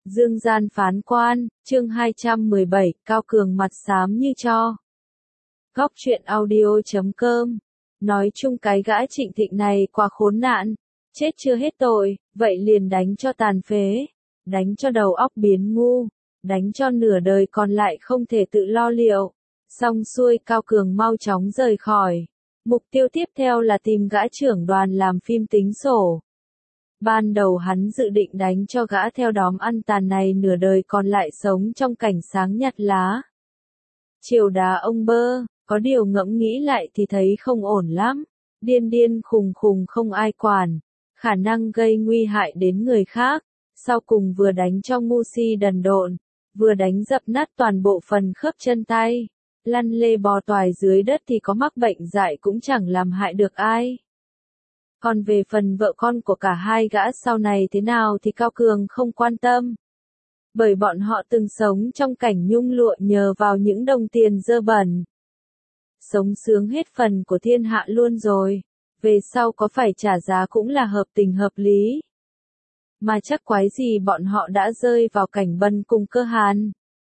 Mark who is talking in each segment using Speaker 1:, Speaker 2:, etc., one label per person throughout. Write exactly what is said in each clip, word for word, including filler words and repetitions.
Speaker 1: Dương gian phán quan, chương hai trăm mười bảy, Cao Cường mặt xám như tro. Góc truyện audio chấm com. Nói chung cái gã Trịnh Thịnh này quá khốn nạn, chết chưa hết tội, vậy liền đánh cho tàn phế, đánh cho đầu óc biến ngu, đánh cho nửa đời còn lại không thể tự lo liệu. Xong xuôi Cao Cường mau chóng rời khỏi. Mục tiêu tiếp theo là tìm gã trưởng đoàn làm phim tính sổ. Ban đầu hắn dự định đánh cho gã theo đóm ăn tàn này nửa đời còn lại sống trong cảnh sáng nhặt lá. Triều đá ông bơ, có điều ngẫm nghĩ lại thì thấy không ổn lắm. Điên điên khùng khùng không ai quản, khả năng gây nguy hại đến người khác. Sau cùng vừa đánh cho ngu si đần độn, vừa đánh dập nát toàn bộ phần khớp chân tay. Lăn lê bò toài dưới đất thì có mắc bệnh dại cũng chẳng làm hại được ai. Còn về phần vợ con của cả hai gã sau này thế nào thì Cao Cường không quan tâm. Bởi bọn họ từng sống trong cảnh nhung lụa nhờ vào những đồng tiền dơ bẩn. Sống sướng hết phần của thiên hạ luôn rồi, về sau có phải trả giá cũng là hợp tình hợp lý. Mà chắc quái gì bọn họ đã rơi vào cảnh bần cùng cơ hàn.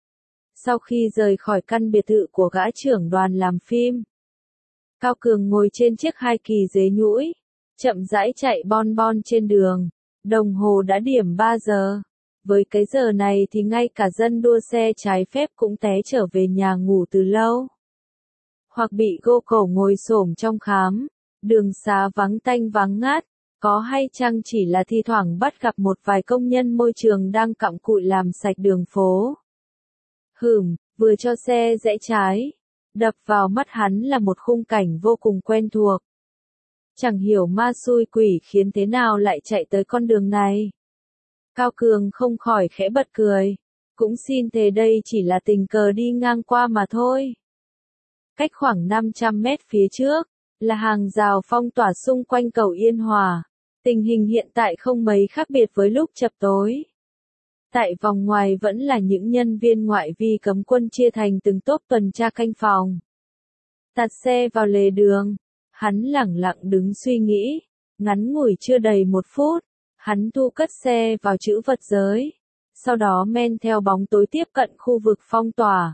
Speaker 1: Sau khi rời khỏi căn biệt thự của gã trưởng đoàn làm phim, Cao Cường ngồi trên chiếc hai kỳ dế nhũi, chậm rãi chạy bon bon trên đường. Đồng hồ đã điểm ba giờ. Với cái giờ này thì ngay cả dân đua xe trái phép cũng té trở về nhà ngủ từ lâu. Hoặc bị gô cổ ngồi xổm trong khám. Đường xá vắng tanh vắng ngát. Có hay chăng chỉ là thi thoảng bắt gặp một vài công nhân môi trường đang cặm cụi làm sạch đường phố. Hửm, vừa cho xe rẽ trái. Đập vào mắt hắn là một khung cảnh vô cùng quen thuộc. Chẳng hiểu ma xui quỷ khiến thế nào lại chạy tới con đường này. Cao Cường không khỏi khẽ bật cười. Cũng xin thề đây chỉ là tình cờ đi ngang qua mà thôi. Cách khoảng năm trăm mét phía trước, là hàng rào phong tỏa xung quanh cầu Yên Hòa. Tình hình hiện tại không mấy khác biệt với lúc chập tối. Tại vòng ngoài vẫn là những nhân viên ngoại vi cấm quân chia thành từng tốp tuần tra canh phòng. Tạt xe vào lề đường. Hắn lẳng lặng đứng suy nghĩ, ngắn ngủi chưa đầy một phút, hắn thu cất xe vào trữ vật giới, sau đó men theo bóng tối tiếp cận khu vực phong tỏa.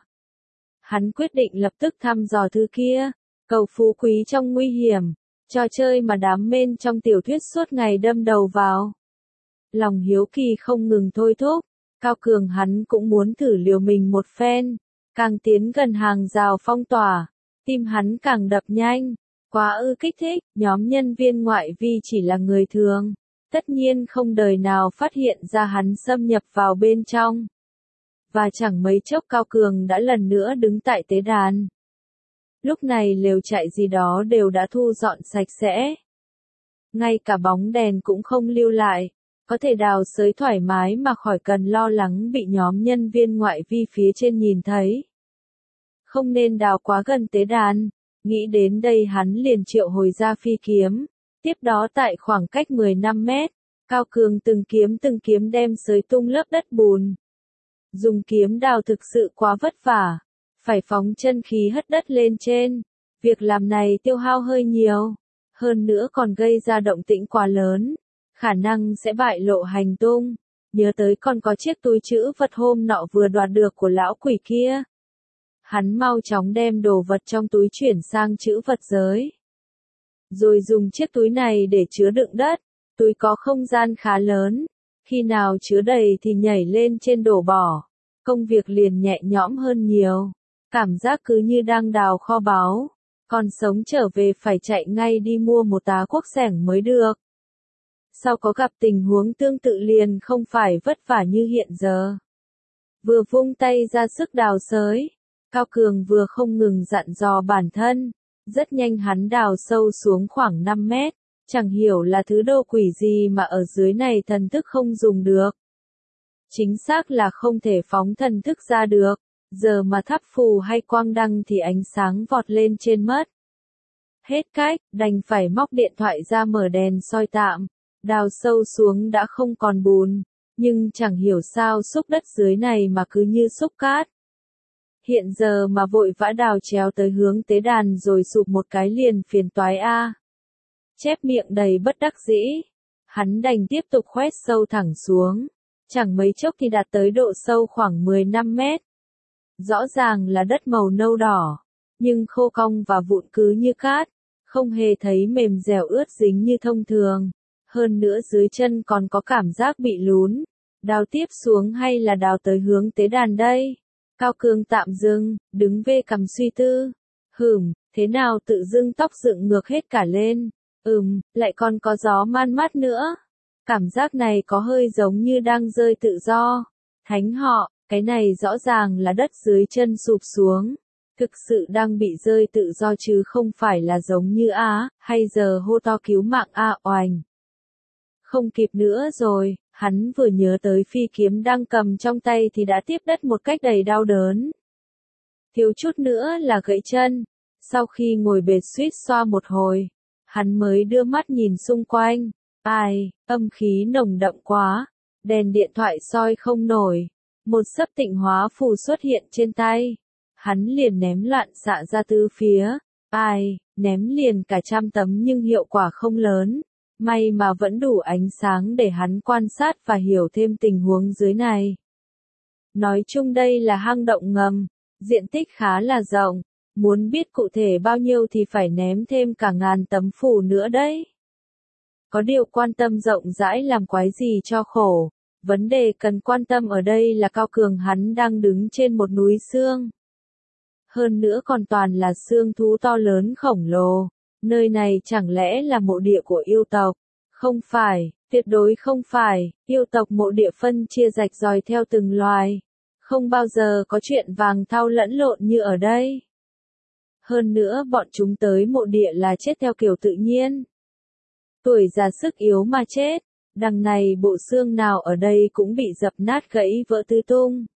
Speaker 1: Hắn quyết định lập tức thăm dò thứ kia, cầu phú quý trong nguy hiểm, trò chơi mà đám men trong tiểu thuyết suốt ngày đâm đầu vào. Lòng hiếu kỳ không ngừng thôi thúc, Cao Cường hắn cũng muốn thử liều mình một phen, càng tiến gần hàng rào phong tỏa, tim hắn càng đập nhanh. Quá ư kích thích, nhóm nhân viên ngoại vi chỉ là người thường, tất nhiên không đời nào phát hiện ra hắn xâm nhập vào bên trong. Và chẳng mấy chốc Cao Cường đã lần nữa đứng tại tế đàn. Lúc này lều trại gì đó đều đã thu dọn sạch sẽ. Ngay cả bóng đèn cũng không lưu lại, có thể đào xới thoải mái mà khỏi cần lo lắng bị nhóm nhân viên ngoại vi phía trên nhìn thấy. Không nên đào quá gần tế đàn. Nghĩ đến đây hắn liền triệu hồi ra phi kiếm. Tiếp đó tại khoảng cách mười lăm mét, Cao Cường từng kiếm từng kiếm đem xới tung lớp đất bùn. Dùng kiếm đào thực sự quá vất vả. Phải phóng chân khí hất đất lên trên. Việc làm này tiêu hao hơi nhiều. Hơn nữa còn gây ra động tĩnh quá lớn. Khả năng sẽ bại lộ hành tung. Nhớ tới còn có chiếc túi trữ vật hôm nọ vừa đoạt được của lão quỷ kia. Hắn mau chóng đem đồ vật trong túi chuyển sang trữ vật giới. Rồi dùng chiếc túi này để chứa đựng đất. Túi có không gian khá lớn. Khi nào chứa đầy thì nhảy lên trên đổ bỏ. Công việc liền nhẹ nhõm hơn nhiều. Cảm giác cứ như đang đào kho báu. Còn sống trở về phải chạy ngay đi mua một tá cuốc xẻng mới được. Sau có gặp tình huống tương tự liền không phải vất vả như hiện giờ. Vừa vung tay ra sức đào xới. Cao Cường vừa không ngừng dặn dò bản thân, rất nhanh hắn đào sâu xuống khoảng năm mét, chẳng hiểu là thứ đồ quỷ gì mà ở dưới này thần thức không dùng được. Chính xác là không thể phóng thần thức ra được, giờ mà thắp phù hay quang đăng thì ánh sáng vọt lên trên mất. Hết cách, đành phải móc điện thoại ra mở đèn soi tạm, đào sâu xuống đã không còn bùn, nhưng chẳng hiểu sao xúc đất dưới này mà cứ như xúc cát. Hiện giờ mà vội vã đào chéo tới hướng tế đàn rồi sụp một cái liền phiền toái a. Chép miệng đầy bất đắc dĩ. Hắn đành tiếp tục khoét sâu thẳng xuống. chẳng mấy chốc thì đạt tới độ sâu khoảng mười lăm mét. Rõ ràng là đất màu nâu đỏ, nhưng khô cong và vụn cứ như cát, không hề thấy mềm dẻo ướt dính như thông thường. Hơn nữa dưới chân còn có cảm giác bị lún. Đào tiếp xuống hay là đào tới hướng tế đàn đây? Cao Cường tạm dừng, đứng về cằm suy tư. Hửm, thế nào tự dưng tóc dựng ngược hết cả lên? Ừm, lại còn có gió man mát nữa. Cảm giác này có hơi giống như đang rơi tự do. Thánh họ, cái này rõ ràng là đất dưới chân sụp xuống. Thực sự đang bị rơi tự do chứ không phải là giống như á, hay giờ hô to cứu mạng a oành. Không kịp nữa rồi, hắn vừa nhớ tới phi kiếm đang cầm trong tay thì đã tiếp đất một cách đầy đau đớn. Thiếu chút nữa là gãy chân. Sau khi ngồi bệt suýt xoa một hồi, hắn mới đưa mắt nhìn xung quanh. Ai, âm khí nồng đậm quá, đèn điện thoại soi không nổi. Một sấp tịnh hóa phù xuất hiện trên tay. Hắn liền ném loạn xạ ra tứ phía. Ai, ném liền cả trăm tấm nhưng hiệu quả không lớn. May mà vẫn đủ ánh sáng để hắn quan sát và hiểu thêm tình huống dưới này. Nói chung đây là hang động ngầm, diện tích khá là rộng. Muốn biết cụ thể bao nhiêu thì phải ném thêm cả ngàn tấm phù nữa đấy. Có điều quan tâm rộng rãi làm quái gì cho khổ. Vấn đề cần quan tâm ở đây là Cao Cường hắn đang đứng trên một núi xương. Hơn nữa còn toàn là xương thú to lớn khổng lồ. Nơi này chẳng lẽ là mộ địa của yêu tộc? Không phải, tuyệt đối không phải, yêu tộc mộ địa phân chia rạch ròi theo từng loài. Không bao giờ có chuyện vàng thau lẫn lộn như ở đây. Hơn nữa bọn chúng tới mộ địa là chết theo kiểu tự nhiên. Tuổi già sức yếu mà chết, đằng này bộ xương nào ở đây cũng bị dập nát gãy vỡ tứ tung.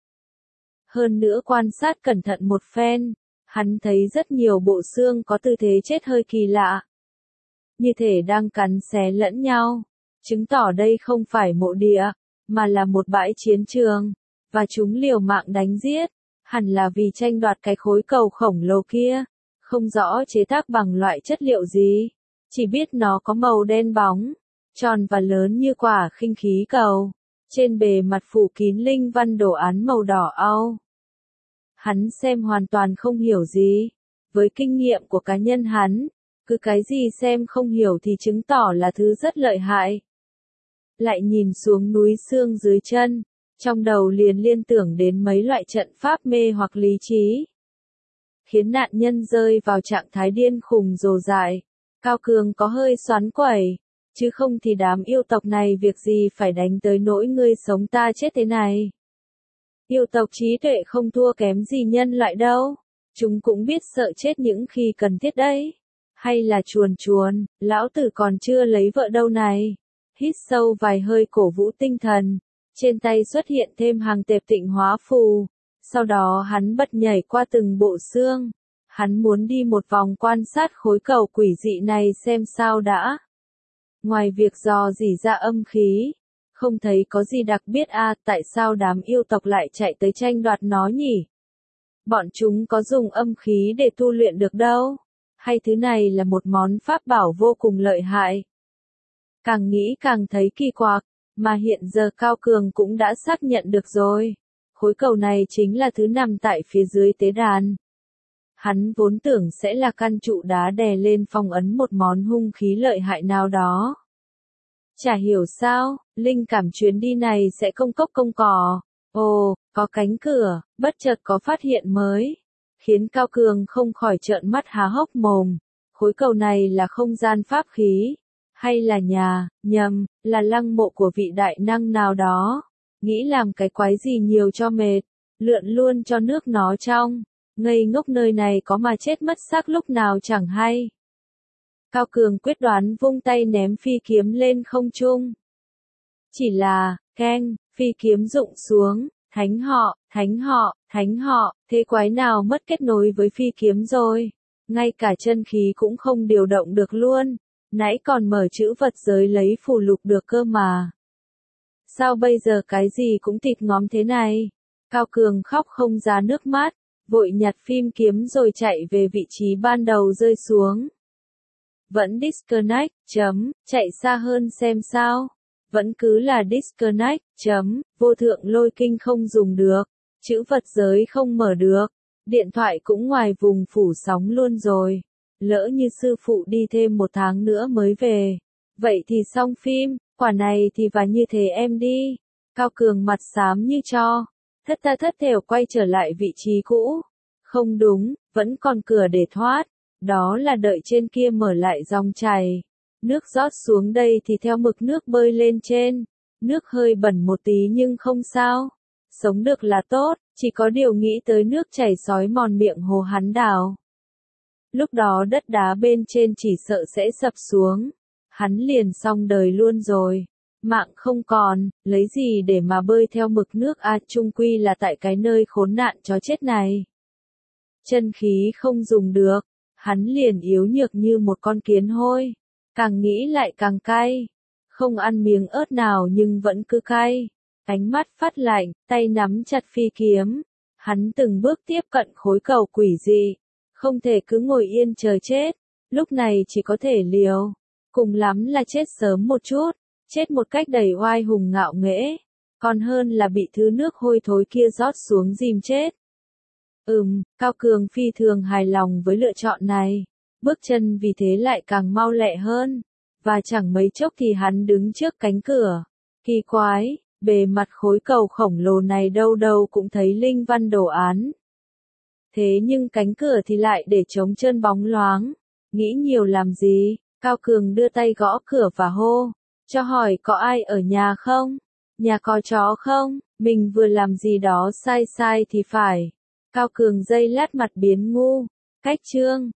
Speaker 1: Hơn nữa quan sát cẩn thận một phen, hắn thấy rất nhiều bộ xương có tư thế chết hơi kỳ lạ. Như thể đang cắn xé lẫn nhau, chứng tỏ đây không phải mộ địa, mà là một bãi chiến trường, và chúng liều mạng đánh giết, hẳn là vì tranh đoạt cái khối cầu khổng lồ kia, không rõ chế tác bằng loại chất liệu gì, chỉ biết nó có màu đen bóng, tròn và lớn như quả khinh khí cầu, trên bề mặt phủ kín linh văn đồ án màu đỏ au. Hắn xem hoàn toàn không hiểu gì, với kinh nghiệm của cá nhân hắn, cứ cái gì xem không hiểu thì chứng tỏ là thứ rất lợi hại. Lại nhìn xuống núi xương dưới chân, trong đầu liền liên tưởng đến mấy loại trận pháp mê hoặc lý trí, khiến nạn nhân rơi vào trạng thái điên khùng rồ dại. Cao Cường có hơi xoắn quẩy, chứ không thì đám yêu tộc này việc gì phải đánh tới nỗi ngươi sống ta chết thế này. Yêu tộc trí tuệ không thua kém gì nhân loại đâu, chúng cũng biết sợ chết những khi cần thiết đấy. Hay là chuồn chuồn, lão tử còn chưa lấy vợ đâu này. Hít sâu vài hơi cổ vũ tinh thần, trên tay xuất hiện thêm hàng tệp tịnh hóa phù, sau đó hắn bật nhảy qua từng bộ xương. Hắn muốn đi một vòng quan sát khối cầu quỷ dị này xem sao đã. Ngoài việc dò dỉ ra âm khí, không thấy có gì đặc biệt à, tại sao đám yêu tộc lại chạy tới tranh đoạt nó nhỉ? Bọn chúng có dùng âm khí để tu luyện được đâu? Hay thứ này là một món pháp bảo vô cùng lợi hại? Càng nghĩ càng thấy kỳ quặc, mà hiện giờ Cao Cường cũng đã xác nhận được rồi. Khối cầu này chính là thứ nằm tại phía dưới tế đàn. Hắn vốn tưởng sẽ là căn trụ đá đè lên phong ấn một món hung khí lợi hại nào đó. Chả hiểu sao, linh cảm chuyến đi này sẽ công cốc công cỏ. Ồ, có cánh cửa, bất chợt có phát hiện mới. Khiến Cao Cường không khỏi trợn mắt há hốc mồm. Khối cầu này là không gian pháp khí. Hay là nhà, nhầm, là lăng mộ của vị đại năng nào đó. Nghĩ làm cái quái gì nhiều cho mệt. Lượn luôn cho nước nó trong. Ngây ngốc nơi này có mà chết mất xác lúc nào chẳng hay. Cao Cường quyết đoán vung tay ném phi kiếm lên không trung. Chỉ là, keng, phi kiếm rụng xuống, thánh họ, thánh họ, thánh họ, thế quái nào mất kết nối với phi kiếm rồi. Ngay cả chân khí cũng không điều động được luôn, nãy còn mở chữ vật giới lấy phù lục được cơ mà. Sao bây giờ cái gì cũng thịt ngóm thế này? Cao Cường khóc không ra nước mắt, vội nhặt phim kiếm rồi chạy về vị trí ban đầu rơi xuống. Vẫn disconnect, chấm, chạy xa hơn xem sao. vẫn cứ là disconnect, chấm, vô thượng lôi kinh không dùng được, chữ vật giới không mở được, điện thoại cũng ngoài vùng phủ sóng luôn rồi. Lỡ như sư phụ đi thêm một tháng nữa mới về. Vậy thì xong phim, quả này thì và như thế em đi. Cao Cường mặt xám như tro, thất tha thất thểu quay trở lại vị trí cũ. Không đúng, vẫn còn cửa để thoát. Đó là đợi trên kia mở lại dòng chảy. Nước rót xuống đây thì theo mực nước bơi lên trên. Nước hơi bẩn một tí nhưng không sao. Sống được là tốt, chỉ có điều nghĩ tới nước chảy xói mòn miệng hồ hắn đào. Lúc đó đất đá bên trên chỉ sợ sẽ sập xuống. Hắn liền xong đời luôn rồi. Mạng không còn, lấy gì để mà bơi theo mực nước a chung quy là tại cái nơi khốn nạn chó chết này. Chân khí không dùng được, hắn liền yếu nhược như một con kiến hôi. Càng nghĩ lại càng cay. Không ăn miếng ớt nào nhưng vẫn cứ cay. Ánh mắt phát lạnh, tay nắm chặt phi kiếm. Hắn từng bước tiếp cận khối cầu quỷ dị. Không thể cứ ngồi yên chờ chết. Lúc này chỉ có thể liều. Cùng lắm là chết sớm một chút. Chết một cách đầy oai hùng ngạo nghễ. Còn hơn là bị thứ nước hôi thối kia rót xuống dìm chết. Ừm, Cao Cường phi thường hài lòng với lựa chọn này. Bước chân vì thế lại càng mau lẹ hơn. Và chẳng mấy chốc thì hắn đứng trước cánh cửa. Kỳ quái, bề mặt khối cầu khổng lồ này đâu đâu cũng thấy linh văn đồ án. Thế nhưng cánh cửa thì lại để trống trơn bóng loáng. Nghĩ nhiều làm gì? Cao Cường đưa tay gõ cửa và hô. Cho hỏi có ai ở nhà không? Nhà có chó không? Mình vừa làm gì đó sai sai thì phải. Cao Cường giây lát mặt biến ngu. Cách chương.